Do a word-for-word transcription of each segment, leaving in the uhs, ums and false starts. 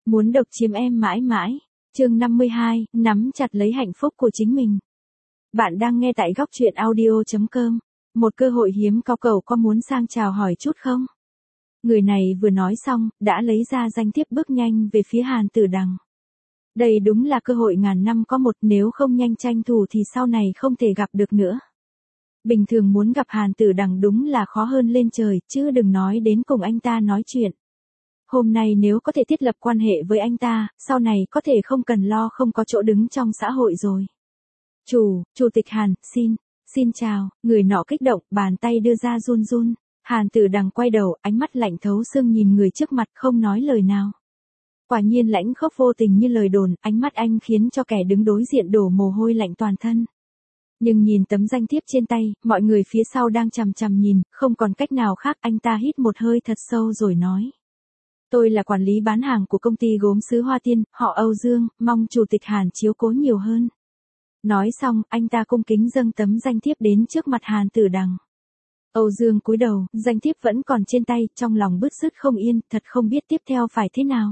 Muốn độc chiếm em mãi mãi. Chương năm mươi hai, nắm chặt lấy hạnh phúc của chính mình. Bạn đang nghe tại góc truyện audio chấm com. Một cơ hội hiếm có, cậu có muốn sang chào hỏi chút không? Người này vừa nói xong, đã lấy ra danh thiếp bước nhanh về phía Hàn Tử Đằng. Đây đúng là cơ hội ngàn năm có một, nếu không nhanh tranh thủ thì sau này không thể gặp được nữa. Bình thường muốn gặp Hàn Tử Đằng đúng là khó hơn lên trời, chứ đừng nói đến cùng anh ta nói chuyện. Hôm nay nếu có thể thiết lập quan hệ với anh ta, sau này có thể không cần lo không có chỗ đứng trong xã hội rồi. Chủ, Chủ tịch Hàn, xin, xin chào, người nọ kích động, bàn tay đưa ra run run. Hàn Tử Đằng quay đầu, ánh mắt lạnh thấu xương nhìn người trước mặt không nói lời nào. Quả nhiên lãnh khốc vô tình như lời đồn, ánh mắt anh khiến cho kẻ đứng đối diện đổ mồ hôi lạnh toàn thân. Nhưng nhìn tấm danh thiếp trên tay, mọi người phía sau đang chằm chằm nhìn, không còn cách nào khác, anh ta hít một hơi thật sâu rồi nói. Tôi là quản lý bán hàng của công ty gốm sứ Hoa Tiên, họ Âu Dương, mong Chủ tịch Hàn chiếu cố nhiều hơn. Nói xong, anh ta cung kính dâng tấm danh thiếp đến trước mặt Hàn Tử Đằng. Âu Dương cúi đầu, danh thiếp vẫn còn trên tay, trong lòng bứt rứt không yên, thật không biết tiếp theo phải thế nào.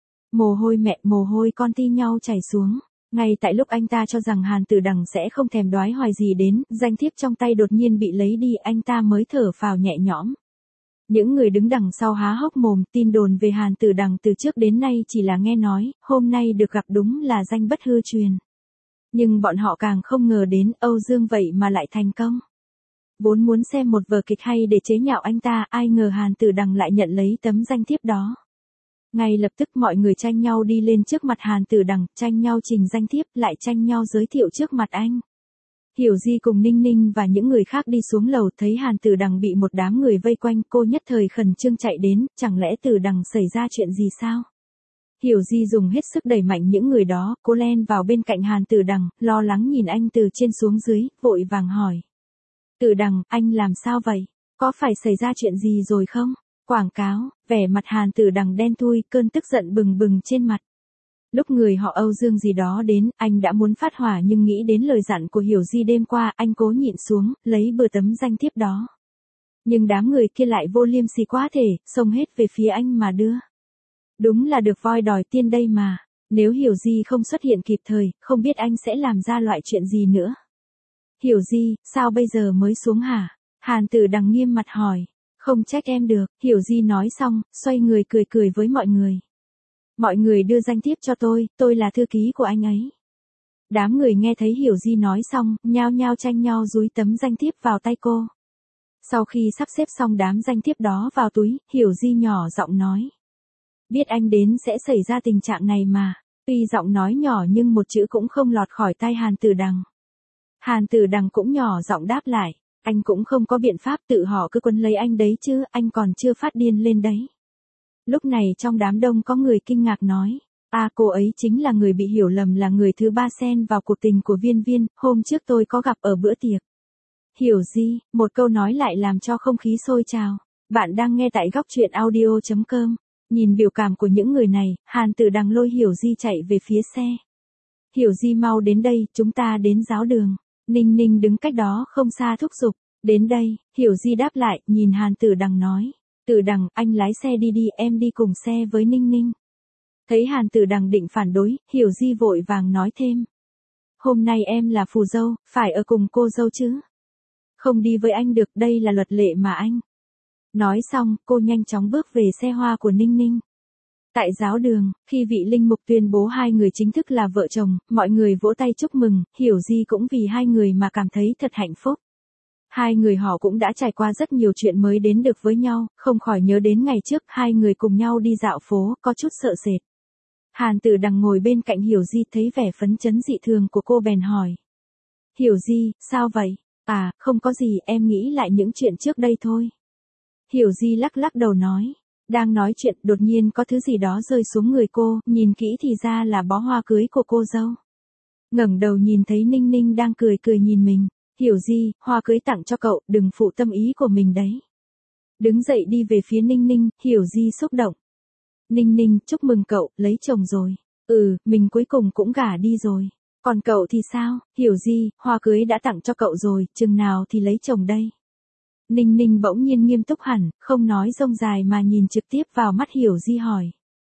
Mồ hôi mẹ, mồ hôi con thi nhau chảy xuống. Ngay tại lúc anh ta cho rằng Hàn Tử Đằng sẽ không thèm đoái hoài gì đến, danh thiếp trong tay đột nhiên bị lấy đi, anh ta mới thở phào nhẹ nhõm. Những người đứng đằng sau há hốc mồm, tin đồn về Hàn Tử Đằng từ trước đến nay chỉ là nghe nói, hôm nay được gặp đúng là danh bất hư truyền. Nhưng bọn họ càng không ngờ đến Âu Dương vậy mà lại thành công. Vốn muốn xem một vở kịch hay để chế nhạo anh ta, ai ngờ Hàn Tử Đằng lại nhận lấy tấm danh thiếp đó. Ngay lập tức mọi người tranh nhau đi lên trước mặt Hàn Tử Đằng, tranh nhau trình danh thiếp, lại tranh nhau giới thiệu trước mặt anh. Hiểu Di cùng Ninh Ninh và những người khác đi xuống lầu, thấy Hàn Tử Đằng bị một đám người vây quanh, cô nhất thời khẩn trương chạy đến, chẳng lẽ Tử Đằng xảy ra chuyện gì sao? Hiểu Di dùng hết sức đẩy mạnh những người đó, cô len vào bên cạnh Hàn Tử Đằng, lo lắng nhìn anh từ trên xuống dưới, vội vàng hỏi. Tử Đằng, anh làm sao vậy? Có phải xảy ra chuyện gì rồi không? Quảng cáo, vẻ mặt Hàn Tử Đằng đen thui, cơn tức giận bừng bừng trên mặt. Lúc người họ Âu Dương gì đó đến, anh đã muốn phát hỏa nhưng nghĩ đến lời dặn của Hiểu Di đêm qua, anh cố nhịn xuống, lấy bừa tấm danh thiếp đó. Nhưng đám người kia lại vô liêm sỉ quá thể, xông hết về phía anh mà đưa. Đúng là được voi đòi tiên đây mà, nếu Hiểu Di không xuất hiện kịp thời, không biết anh sẽ làm ra loại chuyện gì nữa. Hiểu Di, sao bây giờ mới xuống hả? Hàn Tử Đằng nghiêm mặt hỏi. Không trách em được, Hiểu Di nói xong, xoay người cười cười với mọi người. Mọi người đưa danh thiếp cho tôi, tôi là thư ký của anh ấy. Đám người nghe thấy Hiểu Di nói xong, nhao nhao tranh nhau dúi tấm danh thiếp vào tay cô. Sau khi sắp xếp xong đám danh thiếp đó vào túi, Hiểu Di nhỏ giọng nói. Biết anh đến sẽ xảy ra tình trạng này mà, tuy giọng nói nhỏ nhưng một chữ cũng không lọt khỏi tai Hàn Tử Đằng. Hàn Tử Đằng cũng nhỏ giọng đáp lại. Anh cũng không có biện pháp, tự họ cứ quấn lấy anh đấy chứ, anh còn chưa phát điên lên đấy. Lúc này trong đám đông có người kinh ngạc nói, à cô ấy chính là người bị hiểu lầm là người thứ ba xen vào cuộc tình của Viên Viên, hôm trước tôi có gặp ở bữa tiệc. Hiểu Di, một câu nói lại làm cho không khí sôi trào. Bạn đang nghe tại góc truyện audio chấm com. Nhìn biểu cảm của những người này, Hàn Tử Đằng lôi Hiểu Di chạy về phía xe. Hiểu Di mau đến đây, chúng ta đến giáo đường. Ninh Ninh đứng cách đó không xa thúc giục. Đến đây, Hiểu Di đáp lại, nhìn Hàn Tử Đằng nói. Tử Đằng, anh lái xe đi đi, em đi cùng xe với Ninh Ninh. Thấy Hàn Tử Đằng định phản đối, Hiểu Di vội vàng nói thêm. Hôm nay em là phù dâu, phải ở cùng cô dâu chứ. Không đi với anh được, đây là luật lệ mà anh. Nói xong, cô nhanh chóng bước về xe hoa của Ninh Ninh. Tại giáo đường, khi vị linh mục tuyên bố hai người chính thức là vợ chồng, mọi người vỗ tay chúc mừng, Hiểu Di cũng vì hai người mà cảm thấy thật hạnh phúc. Hai người họ cũng đã trải qua rất nhiều chuyện mới đến được với nhau, không khỏi nhớ đến ngày trước hai người cùng nhau đi dạo phố, có chút sợ sệt. Hàn Tử Đằng ngồi bên cạnh Hiểu Di thấy vẻ phấn chấn dị thường của cô bèn hỏi. Hiểu Di, sao vậy? À, không có gì, em nghĩ lại những chuyện trước đây thôi. Hiểu Di lắc lắc đầu nói. Đang nói chuyện, đột nhiên có thứ gì đó rơi xuống người cô, nhìn kỹ thì ra là bó hoa cưới của cô dâu. Ngẩng đầu nhìn thấy Ninh Ninh đang cười cười nhìn mình. Hiểu Di, hoa cưới tặng cho cậu, đừng phụ tâm ý của mình đấy. Đứng dậy đi về phía Ninh Ninh, Hiểu Di xúc động. Ninh Ninh, chúc mừng cậu, lấy chồng rồi. Ừ, mình cuối cùng cũng gả đi rồi. Còn cậu thì sao? Hiểu Di, hoa cưới đã tặng cho cậu rồi, chừng nào thì lấy chồng đây? Ninh Ninh bỗng nhiên nghiêm túc hẳn, không nói rông dài mà nhìn trực tiếp vào mắt Hiểu Di hỏi.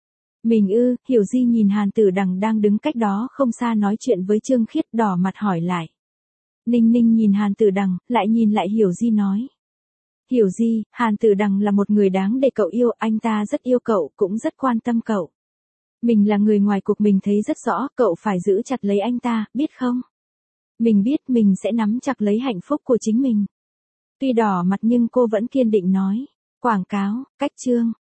Mình ư? Hiểu Di nhìn Hàn Tử Đằng đang đứng cách đó không xa nói chuyện với Trương Khiết, đỏ mặt hỏi lại. Ninh Ninh nhìn Hàn Tử Đằng, lại nhìn lại Hiểu Di nói. Hiểu Di, Hàn Tử Đằng là một người đáng để cậu yêu, anh ta rất yêu cậu, cũng rất quan tâm cậu. Mình là người ngoài cuộc, mình thấy rất rõ, cậu phải giữ chặt lấy anh ta, biết không? Mình biết, mình sẽ nắm chặt lấy hạnh phúc của chính mình. Tuy đỏ mặt nhưng cô vẫn kiên định nói. Quảng cáo, cách chương.